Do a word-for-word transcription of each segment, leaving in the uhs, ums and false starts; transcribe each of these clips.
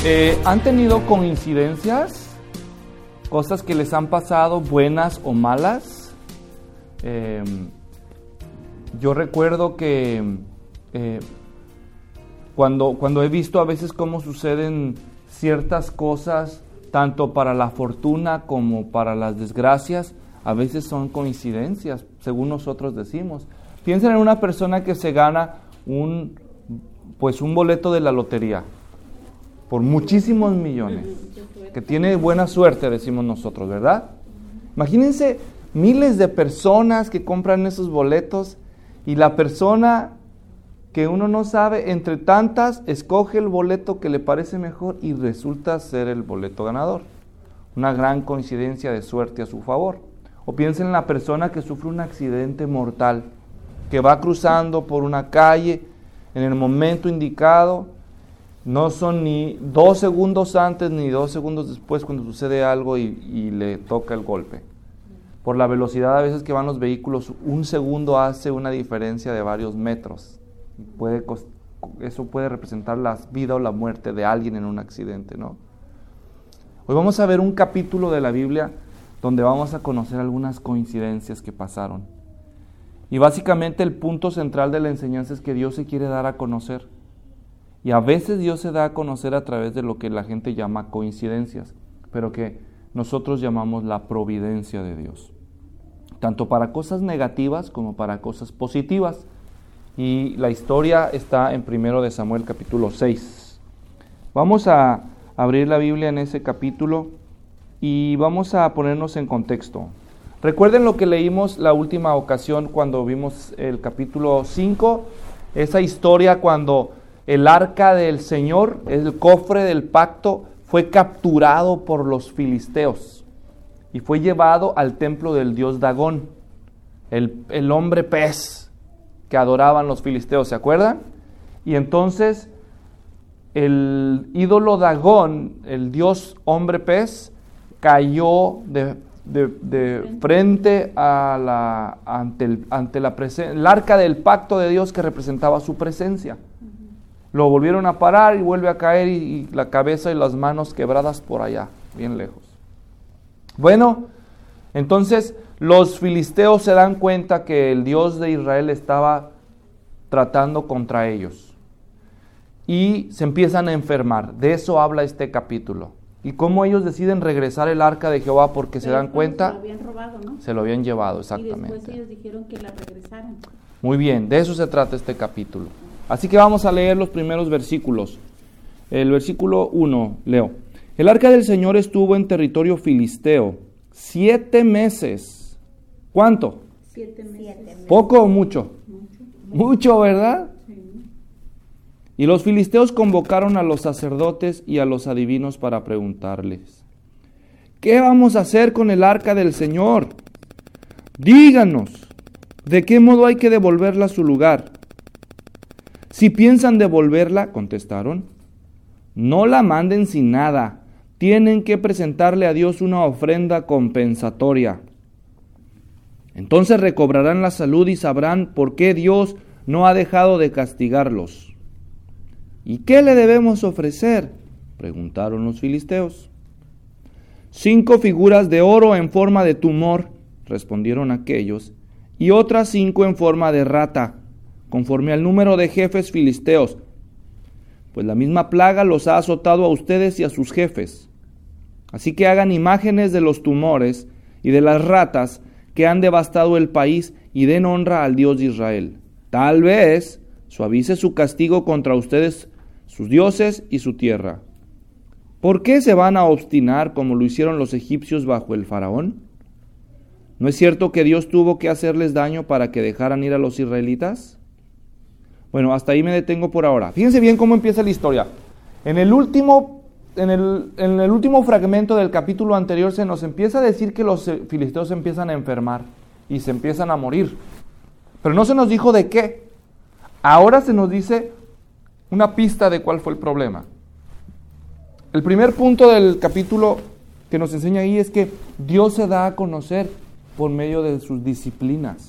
Eh, ¿Han tenido coincidencias? Cosas que les han pasado, buenas o malas. Eh, yo recuerdo que eh, cuando, cuando he visto a veces cómo suceden ciertas cosas, tanto para la fortuna como para las desgracias, a veces son coincidencias, según nosotros decimos. Piensen en una persona que se gana un, pues un boleto de la lotería por muchísimos millones, que tiene buena suerte, decimos nosotros, ¿verdad? Imagínense miles de personas que compran esos boletos y la persona que uno no sabe, entre tantas, escoge el boleto que le parece mejor y resulta ser el boleto ganador. Una gran coincidencia de suerte a su favor. O piensen en la persona que sufre un accidente mortal, que va cruzando por una calle en el momento indicado. No son ni dos segundos antes ni dos segundos después cuando sucede algo y, y le toca el golpe. Por la velocidad a veces que van los vehículos, un segundo hace una diferencia de varios metros. Puede, eso puede representar la vida o la muerte de alguien en un accidente, ¿no? Hoy vamos a ver un capítulo de la Biblia donde vamos a conocer algunas coincidencias que pasaron. Y básicamente el punto central de la enseñanza es que Dios se quiere dar a conocer. Y a veces Dios se da a conocer a través de lo que la gente llama coincidencias, pero que nosotros llamamos la providencia de Dios. Tanto para cosas negativas como para cosas positivas. Y la historia está en primero de Samuel capítulo seis. Vamos a abrir la Biblia en ese capítulo y vamos a ponernos en contexto. Recuerden lo que leímos la última ocasión cuando vimos el capítulo cinco, esa historia cuando el arca del Señor, el cofre del pacto, fue capturado por los filisteos y fue llevado al templo del dios Dagón, el, el hombre pez que adoraban los filisteos, ¿se acuerdan? Y entonces el ídolo Dagón, el dios hombre pez, cayó de, de, de frente a la, ante, el, ante la presen- el arca del pacto de Dios que representaba su presencia. Lo volvieron a parar y vuelve a caer y, y la cabeza y las manos quebradas por allá, bien lejos. Bueno, entonces los filisteos se dan cuenta que el Dios de Israel estaba tratando contra ellos y se empiezan a enfermar. De eso habla este capítulo. Y cómo ellos deciden regresar el arca de Jehová porque Pero se dan cuenta. Se lo habían robado, ¿no? Se lo habían llevado, exactamente. Y después ellos dijeron que la regresaran. Muy bien, de eso se trata este capítulo. Así que vamos a leer los primeros versículos. El versículo uno, leo. El arca del Señor estuvo en territorio filisteo siete meses. ¿Cuánto? Siete meses. ¿Poco o mucho? Mucho. Mucho, ¿verdad? Sí. Y los filisteos convocaron a los sacerdotes y a los adivinos para preguntarles: ¿qué vamos a hacer con el arca del Señor? Díganos, ¿de qué modo hay que devolverla a su lugar? Si piensan devolverla, contestaron, no la manden sin nada. Tienen que presentarle a Dios una ofrenda compensatoria. Entonces recobrarán la salud y sabrán por qué Dios no ha dejado de castigarlos. ¿Y qué le debemos ofrecer?, preguntaron los filisteos. Cinco figuras de oro en forma de tumor, respondieron aquellos, y otras cinco en forma de rata, conforme al número de jefes filisteos, pues la misma plaga los ha azotado a ustedes y a sus jefes. Así que hagan imágenes de los tumores y de las ratas que han devastado el país y den honra al Dios de Israel. Tal vez suavice su castigo contra ustedes, sus dioses y su tierra. ¿Por qué se van a obstinar como lo hicieron los egipcios bajo el faraón? ¿No es cierto que Dios tuvo que hacerles daño para que dejaran ir a los israelitas? Bueno, hasta ahí me detengo por ahora. Fíjense bien cómo empieza la historia. En el último, en el, en el último fragmento del capítulo anterior se nos empieza a decir que los filisteos se empiezan a enfermar y se empiezan a morir. Pero no se nos dijo de qué. Ahora se nos dice una pista de cuál fue el problema. El primer punto del capítulo que nos enseña ahí es que Dios se da a conocer por medio de sus disciplinas.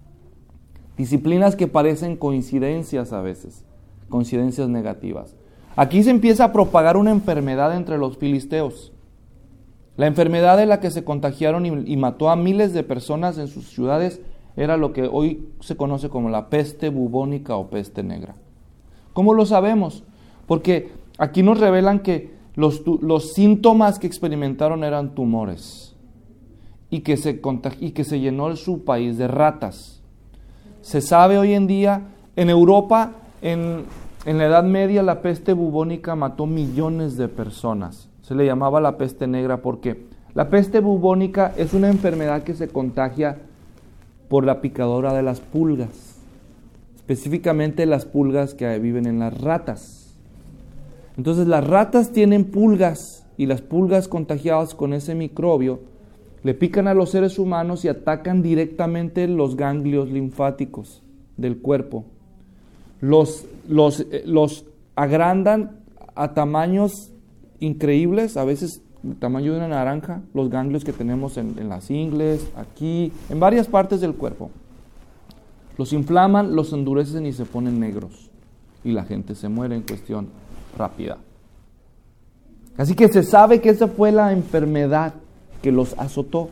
Disciplinas que parecen coincidencias a veces, coincidencias negativas. Aquí se empieza a propagar una enfermedad entre los filisteos. La enfermedad de la que se contagiaron y, y mató a miles de personas en sus ciudades era lo que hoy se conoce como la peste bubónica o peste negra. ¿Cómo lo sabemos? Porque aquí nos revelan que los, los síntomas que experimentaron eran tumores y que, se contagi- y que se llenó su país de ratas. Se sabe hoy en día, en Europa, en, en la Edad Media, la peste bubónica mató millones de personas. Se le llamaba la peste negra porque la peste bubónica es una enfermedad que se contagia por la picadura de las pulgas, específicamente las pulgas que viven en las ratas. Entonces las ratas tienen pulgas y las pulgas contagiadas con ese microbio le pican a los seres humanos y atacan directamente los ganglios linfáticos del cuerpo. Los, los, los agrandan a tamaños increíbles, a veces el tamaño de una naranja, los ganglios que tenemos en, en las ingles, aquí, en varias partes del cuerpo. Los inflaman, los endurecen y se ponen negros. Y la gente se muere en cuestión rápida. Así que se sabe que esa fue la enfermedad que los azotó.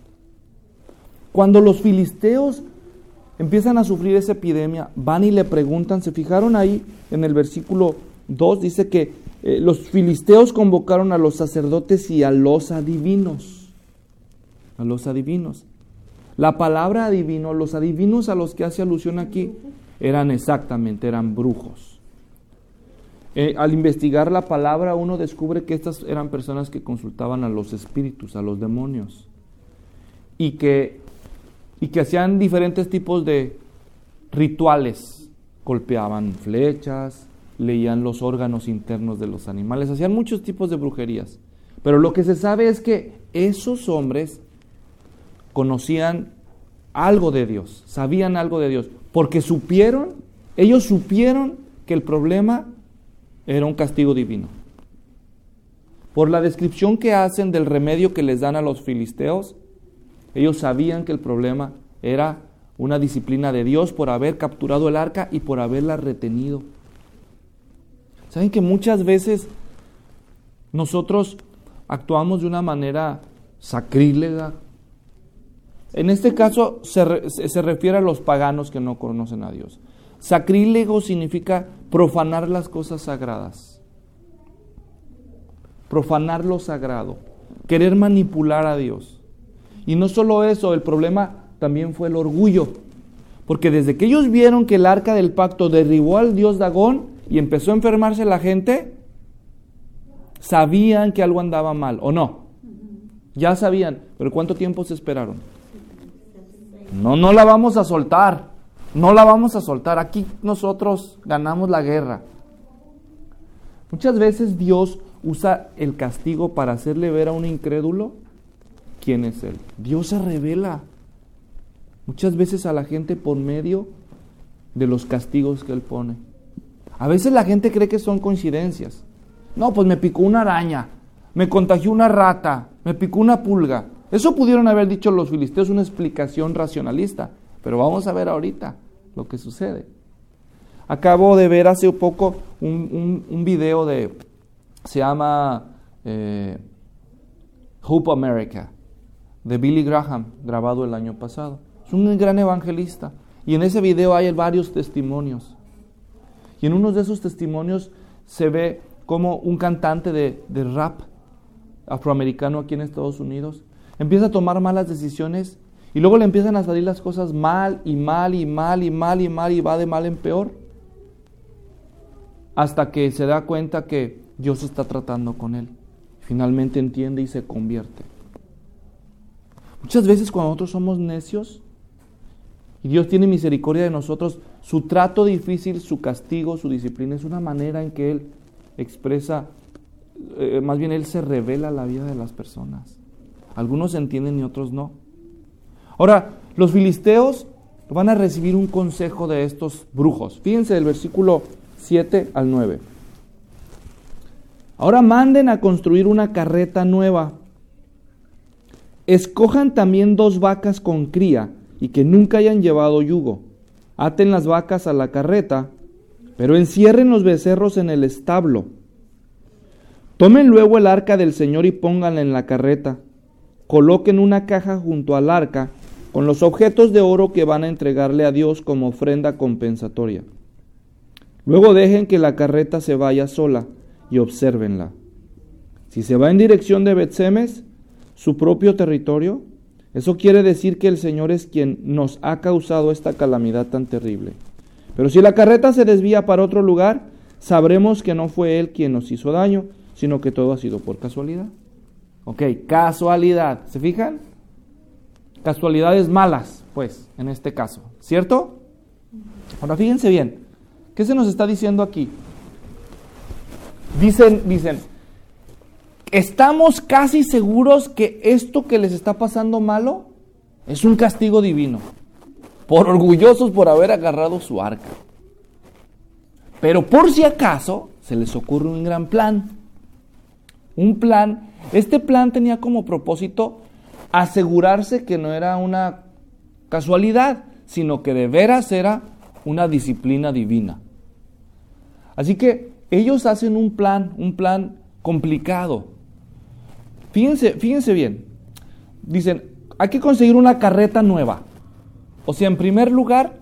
Cuando los filisteos empiezan a sufrir esa epidemia, van y le preguntan, ¿se fijaron ahí en el versículo dos? Dice que eh, los filisteos convocaron a los sacerdotes y a los adivinos. A los adivinos. La palabra adivino, los adivinos a los que hace alusión aquí, eran exactamente, eran brujos. Eh, al investigar la palabra, uno descubre que estas eran personas que consultaban a los espíritus, a los demonios, y que, y que hacían diferentes tipos de rituales. Golpeaban flechas, leían los órganos internos de los animales, hacían muchos tipos de brujerías. Pero lo que se sabe es que esos hombres conocían algo de Dios, sabían algo de Dios, porque supieron, ellos supieron que el problema era un castigo divino. Por la descripción que hacen del remedio que les dan a los filisteos, ellos sabían que el problema era una disciplina de Dios por haber capturado el arca y por haberla retenido. ¿Saben que muchas veces nosotros actuamos de una manera sacrílega? En este caso se, re, se refiere a los paganos que no conocen a Dios. Sacrílego significa profanar las cosas sagradas. Profanar lo sagrado. Querer manipular a Dios. Y no solo eso, el problema también fue el orgullo. Porque desde que ellos vieron que el arca del pacto derribó al dios Dagón y empezó a enfermarse la gente, sabían que algo andaba mal, ¿o no? Ya sabían, pero ¿cuánto tiempo se esperaron? No, no la vamos a soltar, no la vamos a soltar, aquí nosotros ganamos la guerra. Muchas veces Dios usa el castigo para hacerle ver a un incrédulo quién es Él. Dios se revela muchas veces a la gente por medio de los castigos que Él pone. A veces la gente cree que son coincidencias. No, pues me picó una araña, me contagió una rata, me picó una pulga. Eso pudieron haber dicho los filisteos, una explicación racionalista. Pero vamos a ver ahorita lo que sucede. Acabo de ver hace poco un, un, un video de, se llama eh, Hope America, de Billy Graham, grabado el año pasado. Es un gran evangelista. Y en ese video hay varios testimonios. Y en uno de esos testimonios se ve como un cantante de, de rap afroamericano aquí en Estados Unidos empieza a tomar malas decisiones y luego le empiezan a salir las cosas mal y mal y mal y mal y mal y va de mal en peor hasta que se da cuenta que Dios está tratando con él. Finalmente entiende y se convierte. Muchas veces cuando nosotros somos necios y Dios tiene misericordia de nosotros, su trato difícil, su castigo, su disciplina es una manera en que Él expresa, eh, más bien Él se revela la vida de las personas. Algunos entienden y otros no. Ahora, los filisteos van a recibir un consejo de estos brujos. Fíjense del versículo siete al nueve. Ahora manden a construir una carreta nueva. Escojan también dos vacas con cría y que nunca hayan llevado yugo. Aten las vacas a la carreta, pero encierren los becerros en el establo. Tomen luego el arca del Señor y pónganla en la carreta. Coloquen una caja junto al arca con los objetos de oro que van a entregarle a Dios como ofrenda compensatoria. Luego dejen que la carreta se vaya sola y obsérvenla. Si se va en dirección de Bet-Semes, su propio territorio, eso quiere decir que el Señor es quien nos ha causado esta calamidad tan terrible. Pero si la carreta se desvía para otro lugar, sabremos que no fue Él quien nos hizo daño, sino que todo ha sido por casualidad. Ok, casualidad, ¿se fijan? Casualidades malas, pues, en este caso, ¿cierto? Ahora fíjense bien, ¿qué se nos está diciendo aquí? Dicen, dicen, estamos casi seguros que esto que les está pasando malo es un castigo divino, por orgullosos por haber agarrado su arca. Pero por si acaso, se les ocurre un gran plan. Un plan, este plan tenía como propósito asegurarse que no era una casualidad, sino que de veras era una disciplina divina. Así que ellos hacen un plan, un plan complicado. Fíjense, fíjense bien. Dicen, hay que conseguir una carreta nueva. O sea, en primer lugar,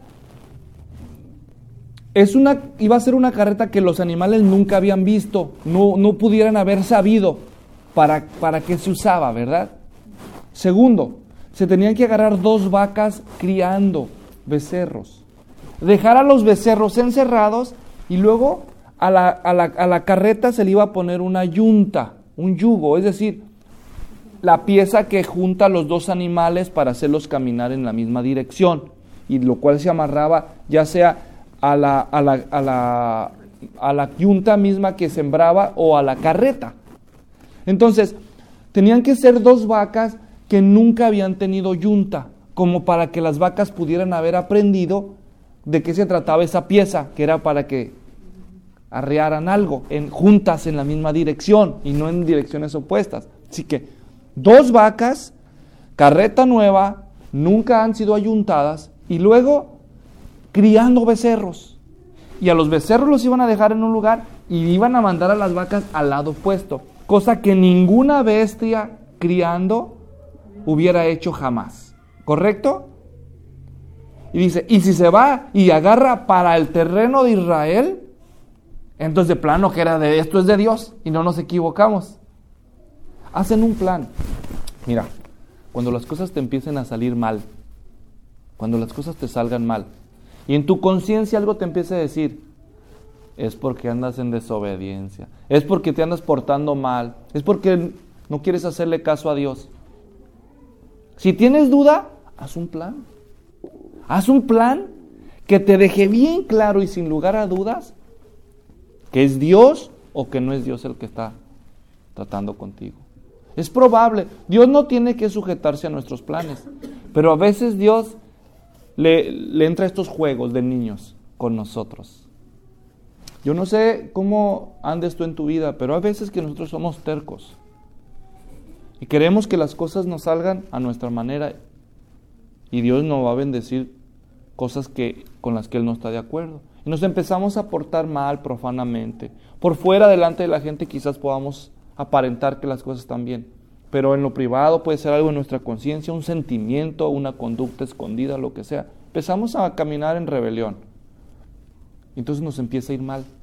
es una, iba a ser una carreta que los animales nunca habían visto, no, no pudieran haber sabido para, para qué se usaba, ¿verdad? Segundo, se tenían que agarrar dos vacas criando becerros, dejar a los becerros encerrados y luego a la, a la, a la carreta se le iba a poner una yunta, un yugo, es decir, la pieza que junta a los dos animales para hacerlos caminar en la misma dirección, y lo cual se amarraba ya sea a la, a la, a la, a la yunta misma que sembraba o a la carreta. Entonces, tenían que ser dos vacas que nunca habían tenido yunta, como para que las vacas pudieran haber aprendido de qué se trataba esa pieza, que era para que arrearan algo, en, juntas en la misma dirección y no en direcciones opuestas. Así que, dos vacas, carreta nueva, nunca han sido ayuntadas, y luego criando becerros. Y a los becerros los iban a dejar en un lugar y iban a mandar a las vacas al lado opuesto, cosa que ninguna bestia criando hubiera hecho jamás. ¿Correcto? Y dice, y si se va y agarra para el terreno de Israel, entonces de plano que era de esto es de Dios y no nos equivocamos. Hacen un plan. Mira, cuando las cosas te empiecen a salir mal, cuando las cosas te salgan mal, y en tu conciencia algo te empiece a decir, es porque andas en desobediencia, es porque te andas portando mal, es porque no quieres hacerle caso a Dios. Si tienes duda, haz un plan. Haz un plan que te deje bien claro y sin lugar a dudas que es Dios o que no es Dios el que está tratando contigo. Es probable, Dios no tiene que sujetarse a nuestros planes, pero a veces Dios le, le entra a estos juegos de niños con nosotros. Yo no sé cómo andes tú en tu vida, pero hay veces que nosotros somos tercos y queremos que las cosas nos salgan a nuestra manera, y Dios nos va a bendecir cosas que, con las que Él no está de acuerdo. Y nos empezamos a portar mal profanamente. Por fuera, delante de la gente, quizás podamos aparentar que las cosas están bien, pero en lo privado puede ser algo en nuestra conciencia, un sentimiento, una conducta escondida, lo que sea. Empezamos a caminar en rebelión. Entonces nos empieza a ir mal.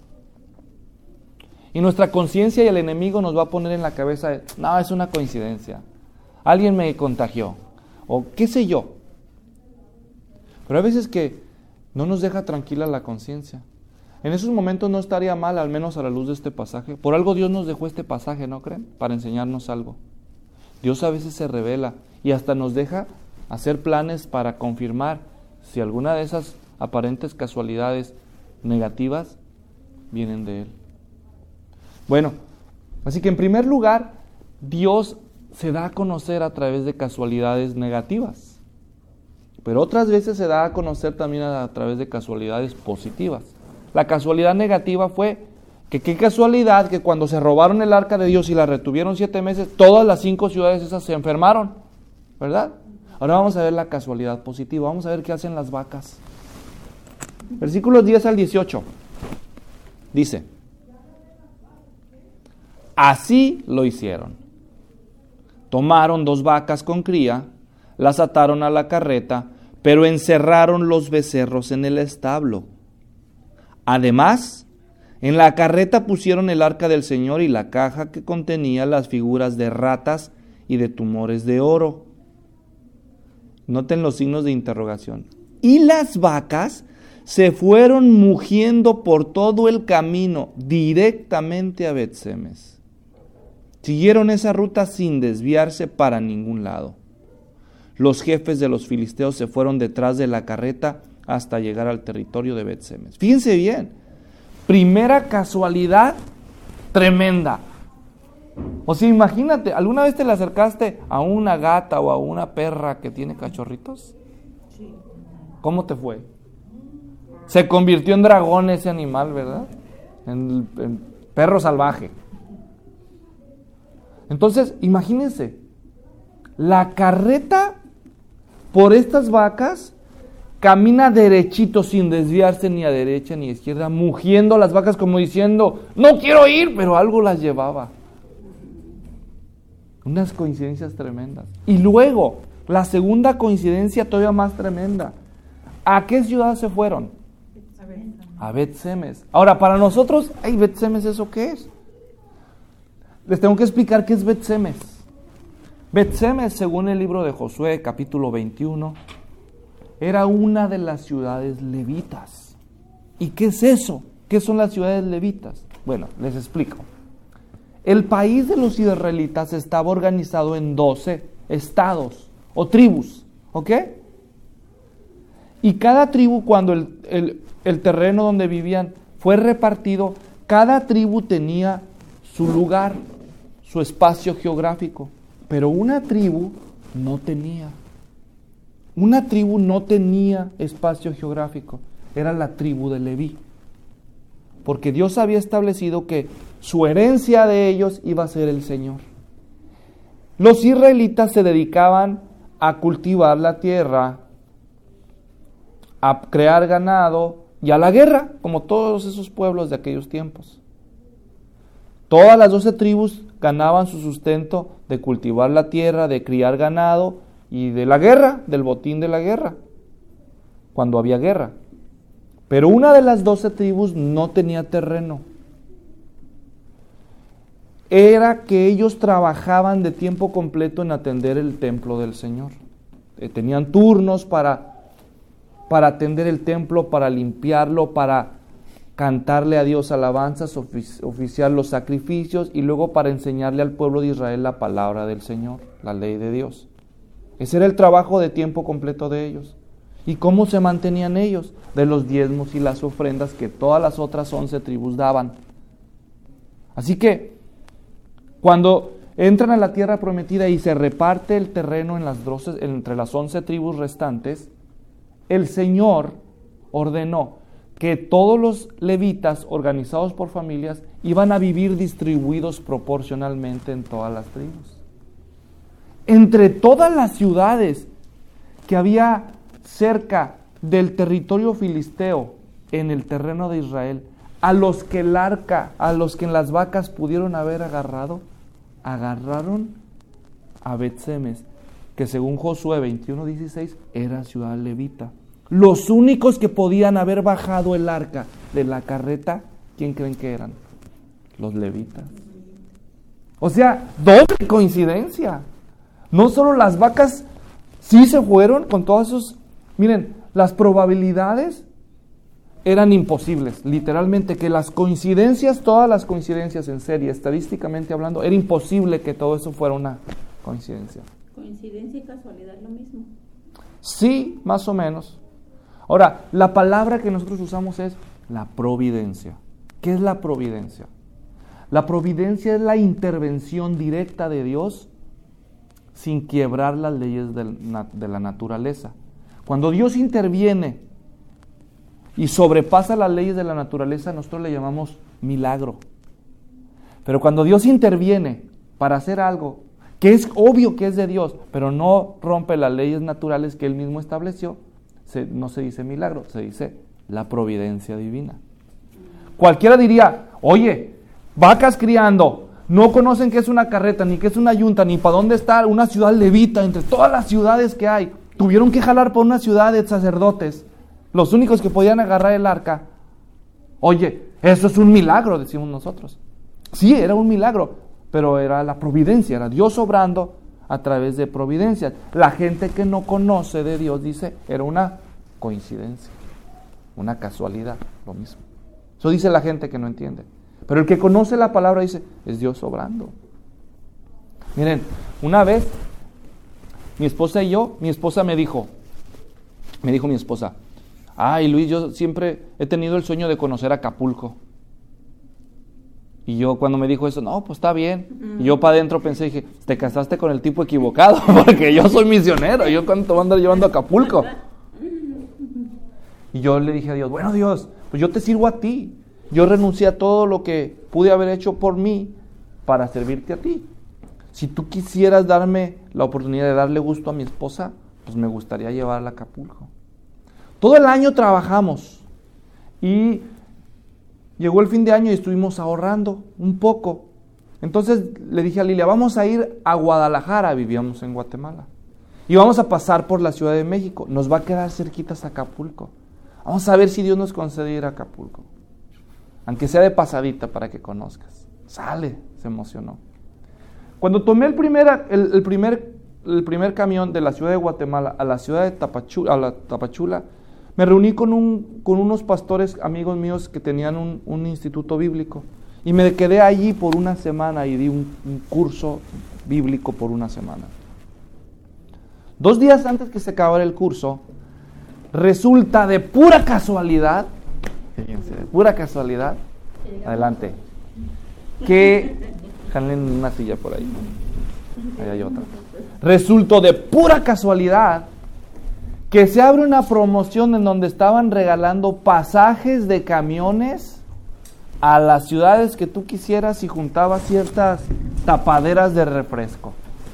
Y nuestra conciencia y el enemigo nos va a poner en la cabeza, de, no, es una coincidencia. Alguien me contagió. O qué sé yo. Pero hay veces que no nos deja tranquila la conciencia. En esos momentos no estaría mal, al menos a la luz de este pasaje. Por algo Dios nos dejó este pasaje, ¿no creen? Para enseñarnos algo. Dios a veces se revela y hasta nos deja hacer planes para confirmar si alguna de esas aparentes casualidades negativas vienen de Él. Bueno, así que en primer lugar, Dios se da a conocer a través de casualidades negativas. Pero otras veces se da a conocer también a, a través de casualidades positivas. La casualidad negativa fue que qué casualidad que cuando se robaron el arca de Dios y la retuvieron siete meses, todas las cinco ciudades esas se enfermaron, ¿verdad? Ahora vamos a ver la casualidad positiva, vamos a ver qué hacen las vacas. Versículos diez al dieciocho. Dice, así lo hicieron. Tomaron dos vacas con cría, las ataron a la carreta, pero encerraron los becerros en el establo. Además, en la carreta pusieron el arca del Señor y la caja que contenía las figuras de ratas y de tumores de oro. Noten los signos de interrogación. Y las vacas se fueron mugiendo por todo el camino directamente a Bet-Semes. Siguieron esa ruta sin desviarse para ningún lado. Los jefes de los filisteos se fueron detrás de la carreta hasta llegar al territorio de Bet-Semes. Fíjense bien, primera casualidad tremenda. O sea, imagínate, ¿alguna vez te le acercaste a una gata o a una perra que tiene cachorritos? Sí. ¿Cómo te fue? Se convirtió en dragón ese animal, ¿verdad? En, en perro salvaje. Entonces, imagínense, la carreta por estas vacas camina derechito sin desviarse ni a derecha ni a izquierda, mugiendo las vacas como diciendo, no quiero ir, pero algo las llevaba. Unas coincidencias tremendas. Y luego, la segunda coincidencia todavía más tremenda. ¿A qué ciudad se fueron? A Bet-Semes. Ahora, para nosotros, ¿ay, Bet-Semes eso qué es? Les tengo que explicar qué es Bet-Semes. Bet-Semes, según el libro de Josué, capítulo veintiuno, era una de las ciudades levitas. ¿Y qué es eso? ¿Qué son las ciudades levitas? Bueno, les explico. El país de los israelitas estaba organizado en doce estados o tribus, ¿ok? Y cada tribu, cuando el, el, el terreno donde vivían fue repartido, cada tribu tenía su lugar, su espacio geográfico. Pero una tribu no tenía. Una tribu no tenía espacio geográfico. Era la tribu de Leví. Porque Dios había establecido que su herencia de ellos iba a ser el Señor. Los israelitas se dedicaban a cultivar la tierra, a crear ganado y a la guerra, como todos esos pueblos de aquellos tiempos. Todas las doce tribus ganaban su sustento de cultivar la tierra, de criar ganado y de la guerra, del botín de la guerra, cuando había guerra. Pero una de las doce tribus no tenía terreno. Era que ellos trabajaban de tiempo completo en atender el templo del Señor. Eh, tenían turnos para, para atender el templo, para limpiarlo, para cantarle a Dios alabanzas, ofici- oficiar los sacrificios y luego para enseñarle al pueblo de Israel la palabra del Señor, la ley de Dios. Ese era el trabajo de tiempo completo de ellos. ¿Y cómo se mantenían ellos? De los diezmos y las ofrendas que todas las otras once tribus daban. Así que, cuando entran a la tierra prometida y se reparte el terreno en las doce, entre las once tribus restantes, el Señor ordenó que todos los levitas organizados por familias iban a vivir distribuidos proporcionalmente en todas las tribus. Entre todas las ciudades que había cerca del territorio filisteo en el terreno de Israel, a los que el arca, a los que en las vacas pudieron haber agarrado, agarraron a Bet-Semes, que según Josué veintiuno dieciséis era ciudad levita. Los únicos que podían haber bajado el arca de la carreta, ¿quién creen que eran? Los levitas. O sea, doble coincidencia. No solo las vacas sí se fueron con todos esos... Miren, las probabilidades eran imposibles, literalmente, que las coincidencias, todas las coincidencias en serie, estadísticamente hablando, era imposible que todo eso fuera una coincidencia. ¿Coincidencia y casualidad es lo mismo? Sí, más o menos. Ahora, la palabra que nosotros usamos es la providencia. ¿Qué es la providencia? La providencia es la intervención directa de Dios sin quiebrar las leyes de la naturaleza. Cuando Dios interviene y sobrepasa las leyes de la naturaleza, nosotros le llamamos milagro. Pero cuando Dios interviene para hacer algo que es obvio que es de Dios, pero no rompe las leyes naturales que Él mismo estableció, se, no se dice milagro, se dice la providencia divina. Cualquiera diría, oye, vacas criando, no conocen qué es una carreta, ni qué es una yunta, ni para dónde está una ciudad levita entre todas las ciudades que hay. Tuvieron que jalar por una ciudad de sacerdotes, los únicos que podían agarrar el arca. Oye, eso es un milagro, decimos nosotros. Sí, era un milagro, pero era la providencia, era Dios obrando a través de providencias. La gente que no conoce de Dios dice, era una coincidencia, una casualidad, lo mismo. Eso dice la gente que no entiende. Pero el que conoce la palabra dice, es Dios obrando. Miren, una vez, mi esposa y yo, mi esposa me dijo, me dijo mi esposa, ay Luis, yo siempre he tenido el sueño de conocer Acapulco. Y yo cuando me dijo eso, no, pues está bien. Y yo para adentro pensé, dije, te casaste con el tipo equivocado, porque yo soy misionero, yo cuánto voy a andar llevando a Acapulco. Y yo le dije a Dios, bueno Dios, pues yo te sirvo a ti. Yo renuncié a todo lo que pude haber hecho por mí para servirte a ti. Si tú quisieras darme la oportunidad de darle gusto a mi esposa, pues me gustaría llevarla a Acapulco. Todo el año trabajamos y llegó el fin de año y estuvimos ahorrando un poco. Entonces le dije a Lilia, vamos a ir a Guadalajara, vivíamos en Guatemala. Y vamos a pasar por la Ciudad de México, nos va a quedar cerquitas a Acapulco. Vamos a ver si Dios nos concede ir a Acapulco. Aunque sea de pasadita para que conozcas. Sale, se emocionó. Cuando tomé el primer, el, el primer, el primer camión de la ciudad de Guatemala a la ciudad de Tapachula, a la Tapachula, me reuní con, un, con unos pastores amigos míos que tenían un, un instituto bíblico. Y me quedé allí por una semana y di un, un curso bíblico por una semana. Dos días antes que se acabara el curso, resulta de pura casualidad, fíjense, de pura casualidad, adelante, que, jalen una silla por ahí, ahí hay otra, resultó de pura casualidad que se abre una promoción en donde estaban regalando pasajes de camiones a las ciudades que tú quisieras y juntabas ciertas tapaderas de refresco.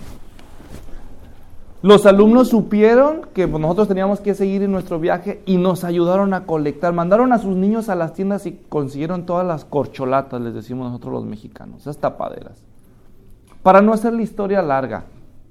Los alumnos supieron que nosotros teníamos que seguir en nuestro viaje y nos ayudaron a colectar. Mandaron a sus niños a las tiendas y consiguieron todas las corcholatas, les decimos nosotros los mexicanos, esas tapaderas. Para no hacer la historia larga,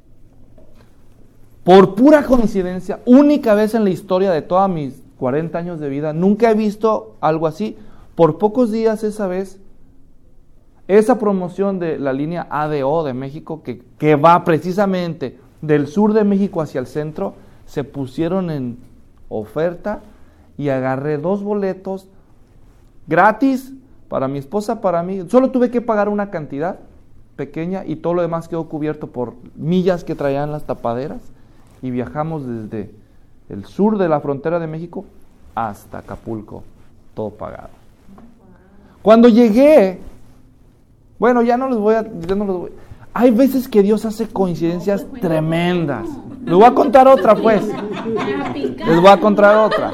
por pura coincidencia, única vez en la historia de todos mis cuarenta años de vida, nunca he visto algo así. Por pocos días esa vez, esa promoción de la línea A D O de México, que, que va precisamente del sur de México hacia el centro, se pusieron en oferta y agarré dos boletos gratis para mi esposa, para mí. Solo tuve que pagar una cantidad pequeña y todo lo demás quedó cubierto por millas que traían las tapaderas y viajamos desde el sur de la frontera de México hasta Acapulco, todo pagado. Cuando llegué, bueno, ya no les voy a... Ya no les voy, hay veces que Dios hace coincidencias tremendas. Les voy a contar otra, pues. Les voy a contar otra.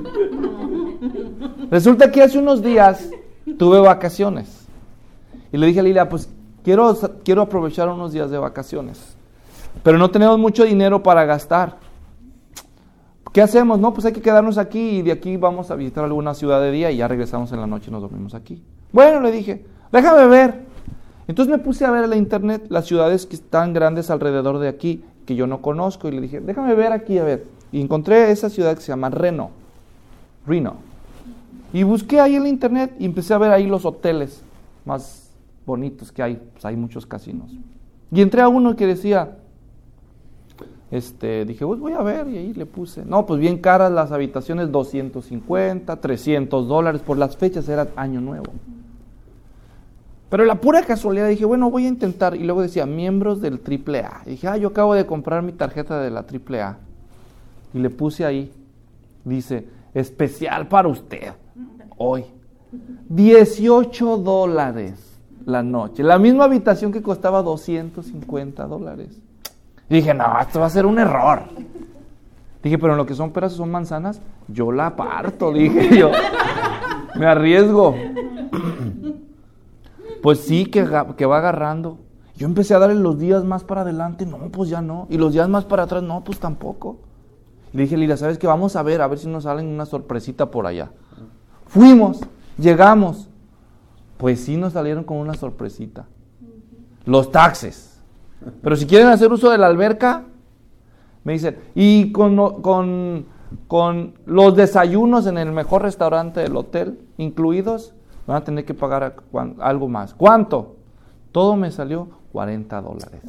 Resulta que hace unos días tuve vacaciones. Y le dije a Lilia, pues quiero, quiero aprovechar unos días de vacaciones. Pero no tenemos mucho dinero para gastar. ¿Qué hacemos? No, pues hay que quedarnos aquí y de aquí vamos a visitar alguna ciudad de día y ya regresamos en la noche y nos dormimos aquí. Bueno, le dije, déjame ver. Entonces me puse a ver en la internet las ciudades que están grandes alrededor de aquí, que yo no conozco, y le dije, déjame ver aquí, a ver. Y encontré esa ciudad que se llama Reno. Reno. Y busqué ahí en la internet y empecé a ver ahí los hoteles más bonitos que hay. Pues hay muchos casinos. Y entré a uno que decía, este, dije, pues voy a ver, y ahí le puse. No, pues bien caras las habitaciones, doscientos cincuenta, trescientos dólares, por las fechas era año nuevo. Pero la pura casualidad dije, bueno, voy a intentar. Y luego decía, miembros del triple A. Y dije, ah, yo acabo de comprar mi tarjeta de la triple A. Y le puse ahí, dice, especial para usted, hoy. dieciocho dólares la noche. La misma habitación que costaba doscientos cincuenta dólares. Y dije, no, esto va a ser un error. Dije, pero en lo que son peras o son manzanas, yo la parto, dije yo. Me arriesgo. Pues sí, que, que va agarrando. Yo empecé a darle los días más para adelante, no, pues ya no. Y los días más para atrás, no, pues tampoco. Le dije, Lila, ¿sabes qué? Vamos a ver, a ver si nos salen una sorpresita por allá. Fuimos Llegamos. Pues sí nos salieron con una sorpresita. Los taxes. Pero si quieren hacer uso de la alberca, me dicen, y con, con, con los desayunos en el mejor restaurante del hotel incluidos, van a tener que pagar algo más. ¿Cuánto? Todo me salió cuarenta dólares.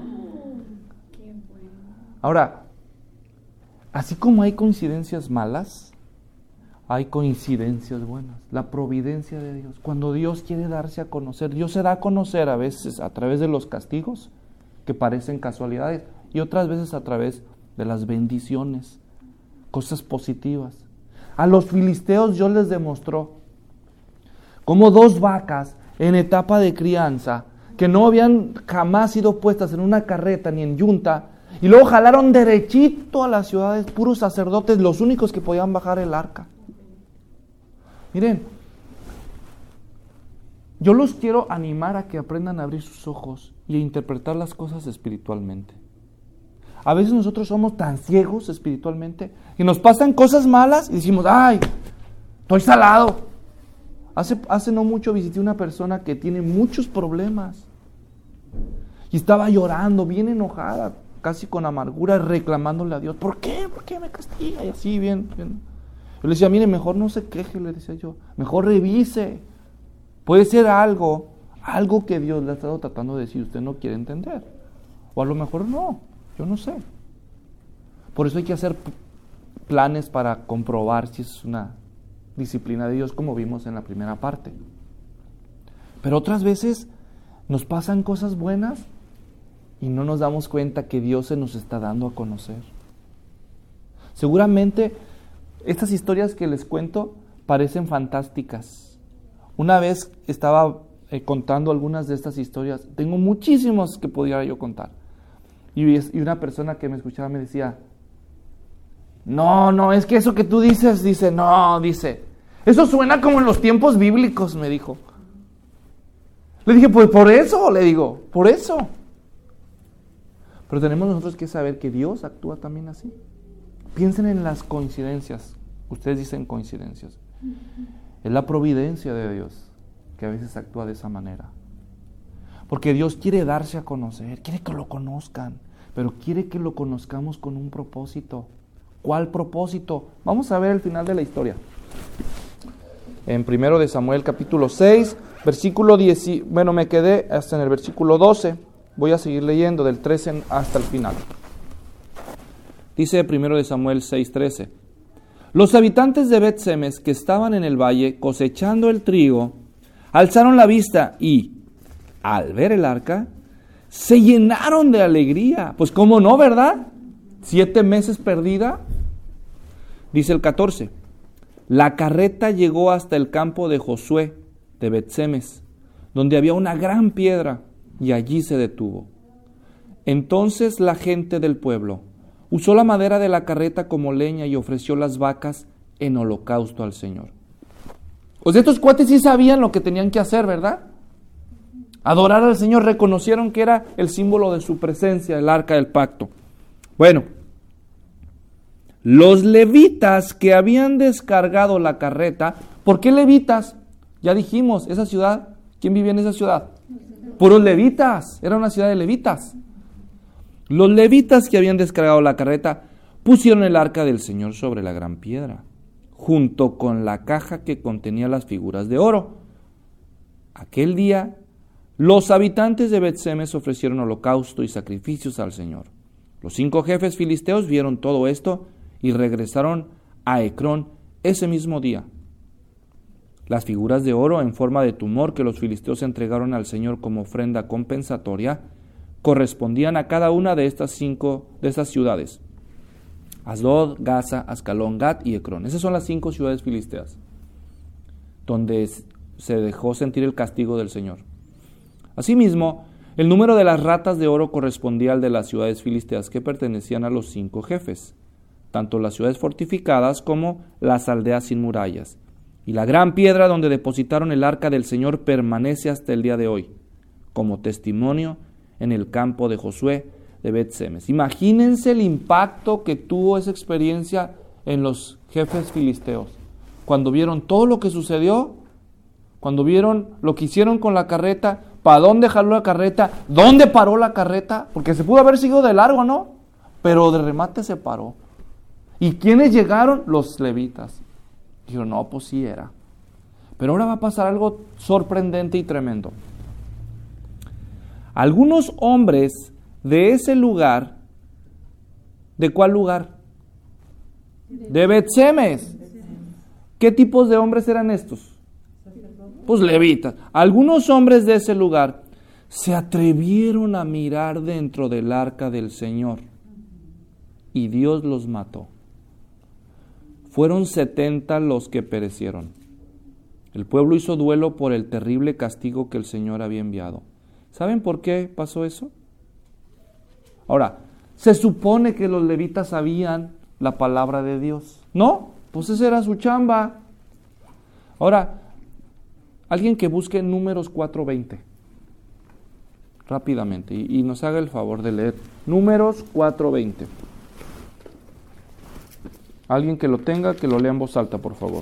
Ahora, así como hay coincidencias malas, hay coincidencias buenas. La providencia de Dios. Cuando Dios quiere darse a conocer, Dios se da a conocer a veces a través de los castigos, que parecen casualidades, y otras veces a través de las bendiciones, cosas positivas. A los filisteos Dios les demostró cómo dos vacas en etapa de crianza, que no habían jamás sido puestas en una carreta ni en yunta, y luego jalaron derechito a las ciudades, puros sacerdotes, los únicos que podían bajar el arca. Miren, yo los quiero animar a que aprendan a abrir sus ojos y a interpretar las cosas espiritualmente. A veces nosotros somos tan ciegos espiritualmente que nos pasan cosas malas y decimos, ¡ay, estoy salado! Hace, hace no mucho visité una persona que tiene muchos problemas y estaba llorando, bien enojada, casi con amargura, reclamándole a Dios, ¿por qué? ¿Por qué me castiga? Y así, bien, bien. Yo le decía, mire, mejor no se queje, le decía yo, mejor revise. Puede ser algo, algo que Dios le ha estado tratando de decir, usted no quiere entender. O a lo mejor no, yo no sé. Por eso hay que hacer planes para comprobar si es una disciplina de Dios, como vimos en la primera parte. Pero otras veces nos pasan cosas buenas y no nos damos cuenta que Dios se nos está dando a conocer. Seguramente estas historias que les cuento parecen fantásticas. Una vez estaba eh, contando algunas de estas historias. Tengo muchísimos que podría yo contar. Y, y una persona que me escuchaba me decía, no, no, es que eso que tú dices, dice, no, dice, eso suena como en los tiempos bíblicos, me dijo. Le dije, pues por eso, le digo, por eso. Pero tenemos nosotros que saber que Dios actúa también así. Piensen en las coincidencias. Ustedes dicen coincidencias. Es la providencia de Dios que a veces actúa de esa manera. Porque Dios quiere darse a conocer, quiere que lo conozcan, pero quiere que lo conozcamos con un propósito. ¿Cuál propósito? Vamos a ver el final de la historia. En primero de Samuel capítulo seis, versículo diez, bueno, me quedé hasta en el versículo doce. Voy a seguir leyendo del trece hasta el final. Dice primero de Samuel seis trece. Los habitantes de Bet-Semes que estaban en el valle cosechando el trigo, alzaron la vista y, al ver el arca, se llenaron de alegría. Pues cómo no, ¿verdad? Siete meses perdida. Dice el catorce. La carreta llegó hasta el campo de Josué de Bet-Semes, donde había una gran piedra, y allí se detuvo. Entonces la gente del pueblo usó la madera de la carreta como leña y ofreció las vacas en holocausto al Señor. Pues estos cuates sí sabían lo que tenían que hacer, ¿verdad? Adorar al Señor, reconocieron que era el símbolo de su presencia, el arca del pacto. Bueno, los levitas que habían descargado la carreta, ¿por qué levitas? Ya dijimos, esa ciudad, ¿quién vivía en esa ciudad? Puros levitas, era una ciudad de levitas. Los levitas que habían descargado la carreta pusieron el arca del Señor sobre la gran piedra, junto con la caja que contenía las figuras de oro. Aquel día, los habitantes de Bet-Semes ofrecieron holocausto y sacrificios al Señor. Los cinco jefes filisteos vieron todo esto y regresaron a Ecrón ese mismo día. Las figuras de oro en forma de tumor que los filisteos entregaron al Señor como ofrenda compensatoria correspondían a cada una de estas cinco de estas ciudades: Asdod, Gaza, Ascalón, Gat y Ecrón. Esas son las cinco ciudades filisteas donde se dejó sentir el castigo del Señor. Asimismo, el número de las ratas de oro correspondía al de las ciudades filisteas que pertenecían a los cinco jefes, tanto las ciudades fortificadas como las aldeas sin murallas. Y la gran piedra donde depositaron el arca del Señor permanece hasta el día de hoy, como testimonio en el campo de Josué de Bet-Semes. Imagínense el impacto que tuvo esa experiencia en los jefes filisteos. Cuando vieron todo lo que sucedió, Cuando vieron lo que hicieron con la carreta, ¿para dónde jaló la carreta? ¿Dónde paró la carreta? Porque se pudo haber seguido de largo, ¿no? Pero de remate se paró. ¿Y quiénes llegaron? Los levitas. Dijeron, no, pues sí era. Pero ahora va a pasar algo sorprendente y tremendo. Algunos hombres de ese lugar, ¿de cuál lugar? De Bet-Semes. ¿Qué tipos de hombres eran estos? Pues levitas. Algunos hombres de ese lugar se atrevieron a mirar dentro del arca del Señor y Dios los mató. Fueron setenta los que perecieron. El pueblo hizo duelo por el terrible castigo que el Señor había enviado. ¿Saben por qué pasó eso? Ahora, se supone que los levitas sabían la palabra de Dios. ¿No? Pues esa era su chamba. Ahora, alguien que busque Números cuatro veinte. Rápidamente. Y, y nos haga el favor de leer. Números cuatro veinte. Alguien que lo tenga, que lo lea en voz alta, por favor.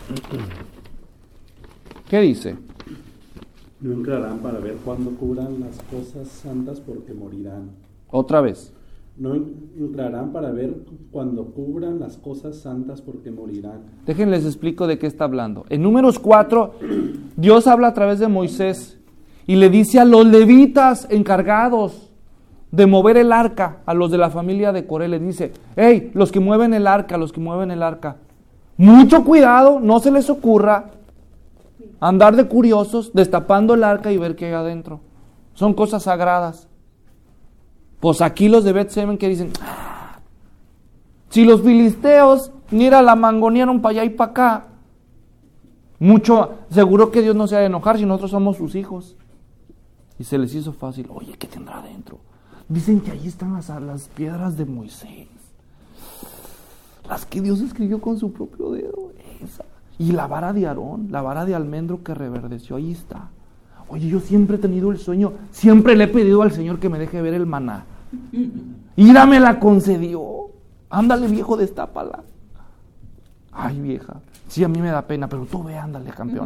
¿Qué dice? No entrarán para ver cuándo cubran las cosas santas porque morirán. Otra vez. No entrarán para ver cuando cubran las cosas santas porque morirán. Déjenles explico de qué está hablando. En Números cuatro, Dios habla a través de Moisés y le dice a los levitas encargados de mover el arca, a los de la familia de Coré, le dice, hey, los que mueven el arca, los que mueven el arca, mucho cuidado, no se les ocurra andar de curiosos, destapando el arca y ver qué hay adentro. Son cosas sagradas. Pues aquí los de Bet-Semes que dicen, ah, si los filisteos mira la mangonearon para allá y para acá, mucho, seguro que Dios no se va a enojar si nosotros somos sus hijos. Y se les hizo fácil, oye, ¿qué tendrá adentro? Dicen que ahí están las, las piedras de Moisés, las que Dios escribió con su propio dedo, esa. Y la vara de Aarón, la vara de almendro que reverdeció, ahí está. Oye, yo siempre he tenido el sueño, siempre le he pedido al Señor que me deje ver el maná. Ira me la concedió. Ándale, viejo, destápala. Ay, vieja, sí, a mí me da pena, pero tú ve, ándale, campeón.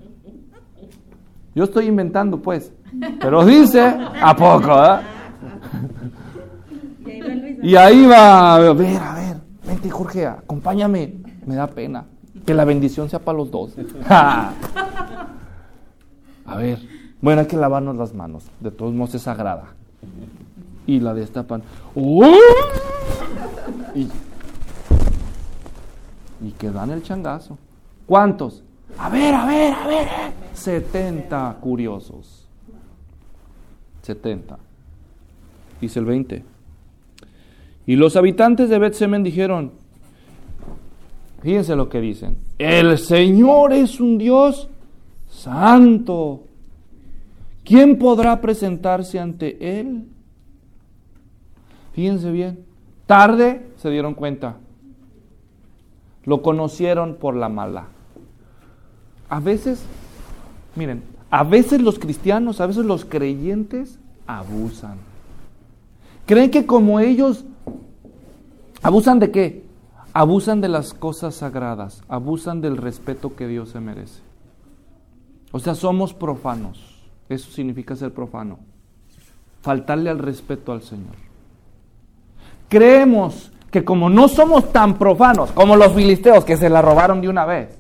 Yo estoy inventando, pues, pero dice, ¿a poco, eh? Y ahí va, a ver, a ver, vente, Jorge, acompáñame, me da pena. Que la bendición sea para los dos. A ver, bueno, hay que lavarnos las manos. De todos modos es sagrada. Y la destapan. ¡Oh! Y, y que dan el changazo. ¿Cuántos? A ver, a ver, a ver. setenta curiosos. setenta. Dice el veinte. Y los habitantes de Bet-Semes dijeron, fíjense lo que dicen, el Señor es un Dios santo. ¿Quién podrá presentarse ante Él? Fíjense bien, tarde se dieron cuenta. Lo conocieron por la mala. A veces, miren, a veces los cristianos, a veces los creyentes abusan. Creen que como ellos, ¿abusan de qué? Abusan de las cosas sagradas, abusan del respeto que Dios se merece. O sea, somos profanos. Eso significa ser profano. Faltarle al respeto al Señor. Creemos que como no somos tan profanos como los filisteos que se la robaron de una vez,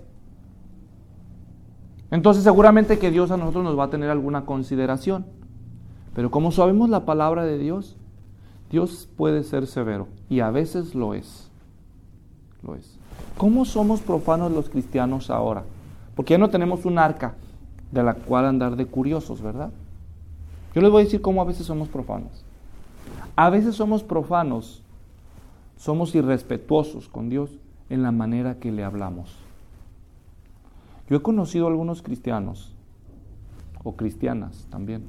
entonces seguramente que Dios a nosotros nos va a tener alguna consideración. Pero como sabemos la palabra de Dios, Dios puede ser severo y a veces lo es. Lo es. ¿Cómo somos profanos los cristianos ahora? Porque ya no tenemos un arca de la cual andar de curiosos, ¿verdad? Yo les voy a decir cómo a veces somos profanos. A veces somos profanos, somos irrespetuosos con Dios en la manera que le hablamos. Yo he conocido a algunos cristianos, o cristianas también,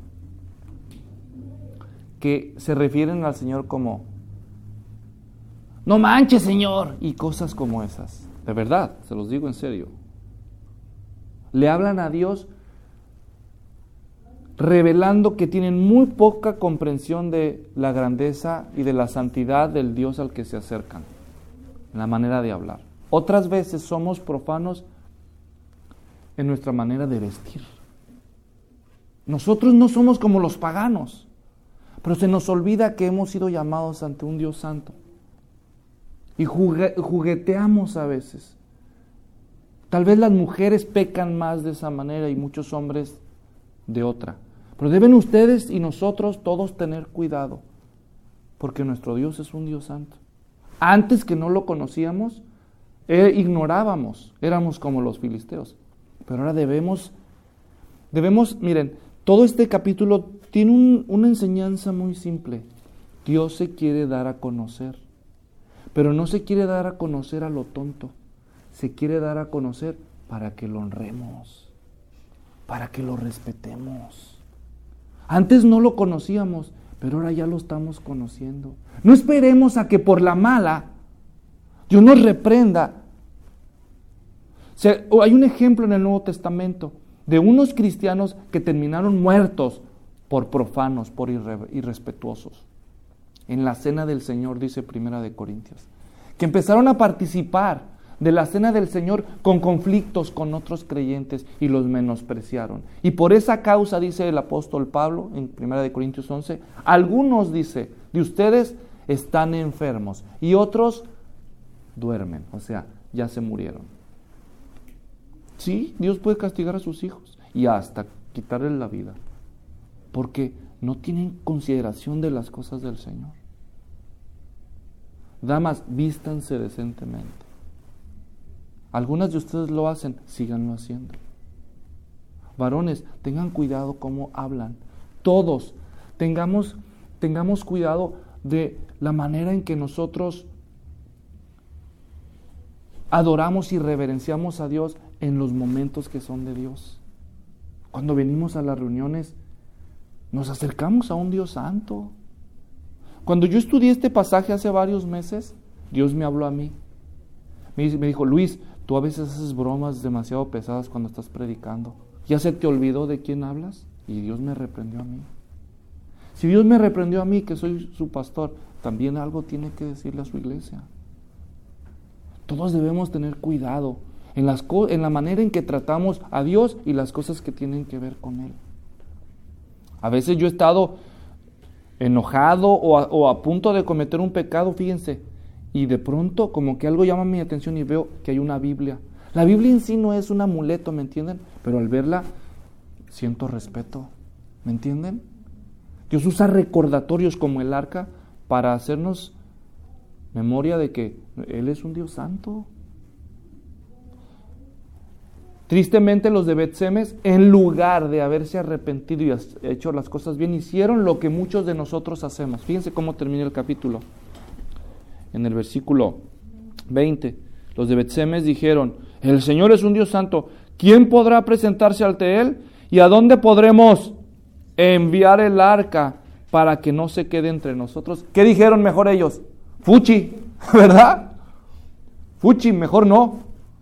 que se refieren al Señor como, no manches, Señor, y cosas como esas. De verdad, se los digo en serio. Le hablan a Dios revelando que tienen muy poca comprensión de la grandeza y de la santidad del Dios al que se acercan, en la manera de hablar. Otras veces somos profanos en nuestra manera de vestir. Nosotros no somos como los paganos, pero se nos olvida que hemos sido llamados ante un Dios santo. Y jugue- jugueteamos a veces. Tal vez las mujeres pecan más de esa manera y muchos hombres de otra. Pero deben ustedes y nosotros todos tener cuidado, porque nuestro Dios es un Dios santo. Antes que no lo conocíamos, eh, ignorábamos, éramos como los filisteos. Pero ahora debemos, debemos, miren, todo este capítulo tiene un, una enseñanza muy simple. Dios se quiere dar a conocer, pero no se quiere dar a conocer a lo tonto. Se quiere dar a conocer para que lo honremos, para que lo respetemos. Antes no lo conocíamos, pero ahora ya lo estamos conociendo. No esperemos a que por la mala Dios nos reprenda. O sea, hay un ejemplo en el Nuevo Testamento de unos cristianos que terminaron muertos por profanos, por irre- irrespetuosos. En la cena del Señor, dice Primera de Corintios, que empezaron a participar de la cena del Señor con conflictos con otros creyentes y los menospreciaron. Y por esa causa, dice el apóstol Pablo en Primera de Corintios once, algunos, dice, de ustedes están enfermos y otros duermen, o sea, ya se murieron. Sí, Dios puede castigar a sus hijos y hasta quitarles la vida, porque no tienen consideración de las cosas del Señor. Damas, vístanse decentemente. Algunas de ustedes lo hacen, síganlo haciendo. Varones, tengan cuidado cómo hablan. Todos tengamos, tengamos cuidado de la manera en que nosotros adoramos y reverenciamos a Dios en los momentos que son de Dios. Cuando venimos a las reuniones, nos acercamos a un Dios santo. Cuando yo estudié este pasaje hace varios meses, Dios me habló a mí. Me dijo, Luis, tú a veces haces bromas demasiado pesadas cuando estás predicando. ¿Ya se te olvidó de quién hablas? Y Dios me reprendió a mí. Si Dios me reprendió a mí, que soy su pastor, también algo tiene que decirle a su iglesia. Todos debemos tener cuidado en, las co- en la manera en que tratamos a Dios y las cosas que tienen que ver con Él. A veces yo he estado enojado o a, o a punto de cometer un pecado, fíjense, y de pronto como que algo llama mi atención y veo que hay una Biblia. La Biblia en sí no es un amuleto, ¿me entienden? Pero al verla siento respeto, ¿me entienden? Dios usa recordatorios como el arca para hacernos memoria de que Él es un Dios santo. Tristemente los de Bet-Semes, en lugar de haberse arrepentido y hecho las cosas bien, hicieron lo que muchos de nosotros hacemos. Fíjense cómo termina el capítulo. En el versículo veinte, los de Bet-Semes dijeron, el Señor es un Dios santo, ¿quién podrá presentarse ante Él? ¿Y a dónde podremos enviar el arca para que no se quede entre nosotros? ¿Qué dijeron mejor ellos? Fuchi, ¿verdad? Fuchi, mejor no.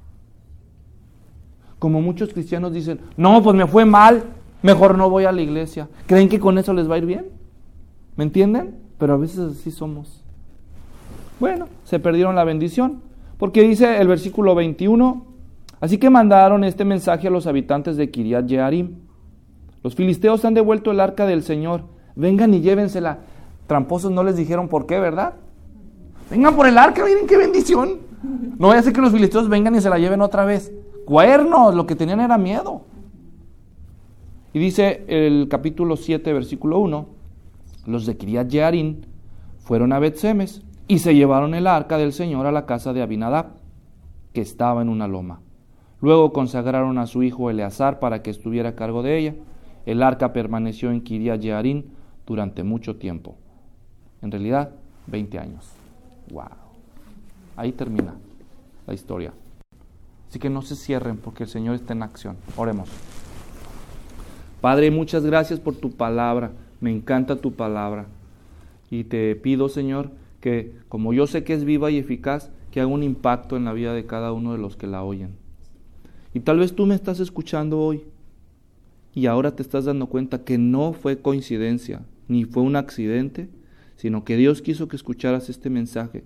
Como muchos cristianos dicen, no, pues me fue mal, mejor no voy a la iglesia. ¿Creen que con eso les va a ir bien? ¿Me entienden? Pero a veces así somos. Bueno, se perdieron la bendición, porque dice el versículo veintiuno, así que mandaron este mensaje a los habitantes de Kiriat Jearim. Los filisteos han devuelto el arca del Señor, vengan y llévensela. Tramposos no les dijeron por qué, ¿verdad? Vengan por el arca, miren qué bendición. No vaya a ser que los filisteos vengan y se la lleven otra vez. Cuernos, lo que tenían era miedo. Y dice el capítulo siete, versículo uno, los de Kiriat Jearim fueron a Bet-Semes y se llevaron el arca del Señor a la casa de Abinadab, que estaba en una loma. Luego consagraron a su hijo Eleazar para que estuviera a cargo de ella. El arca permaneció en Kiriat Jearim durante mucho tiempo. En realidad, veinte años. Wow. Ahí termina la historia. Así que no se cierren porque el Señor está en acción. Oremos. Padre, muchas gracias por tu palabra. Me encanta tu palabra. Y te pido, Señor, que como yo sé que es viva y eficaz, que haga un impacto en la vida de cada uno de los que la oyen. Y tal vez tú me estás escuchando hoy y ahora te estás dando cuenta que no fue coincidencia, ni fue un accidente, sino que Dios quiso que escucharas este mensaje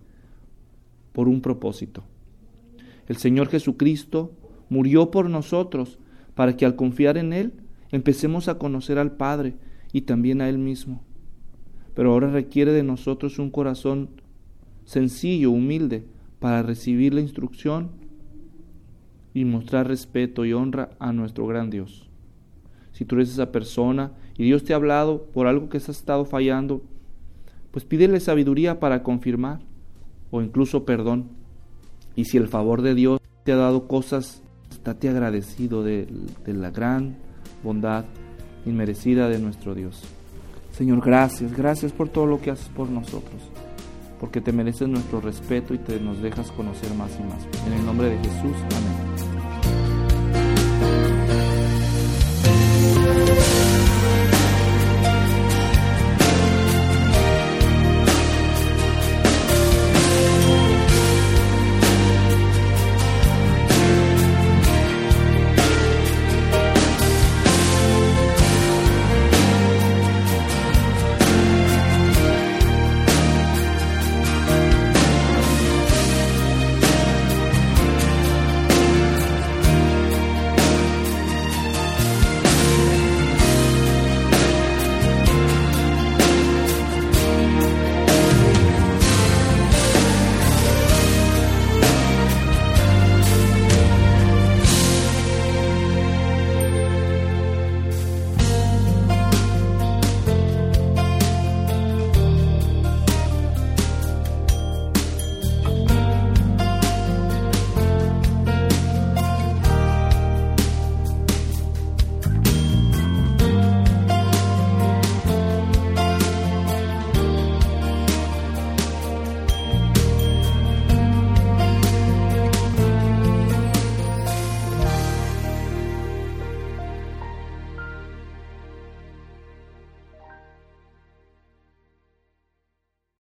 por un propósito. El Señor Jesucristo murió por nosotros para que al confiar en Él empecemos a conocer al Padre y también a Él mismo. Pero ahora requiere de nosotros un corazón sencillo, humilde, para recibir la instrucción y mostrar respeto y honra a nuestro gran Dios. Si tú eres esa persona y Dios te ha hablado por algo que has estado fallando, pues pídele sabiduría para confirmar o incluso perdón. Y si el favor de Dios te ha dado cosas, estate agradecido de, de la gran bondad inmerecida de nuestro Dios. Señor, gracias, gracias por todo lo que haces por nosotros, porque te mereces nuestro respeto y te nos dejas conocer más y más. En el nombre de Jesús, amén.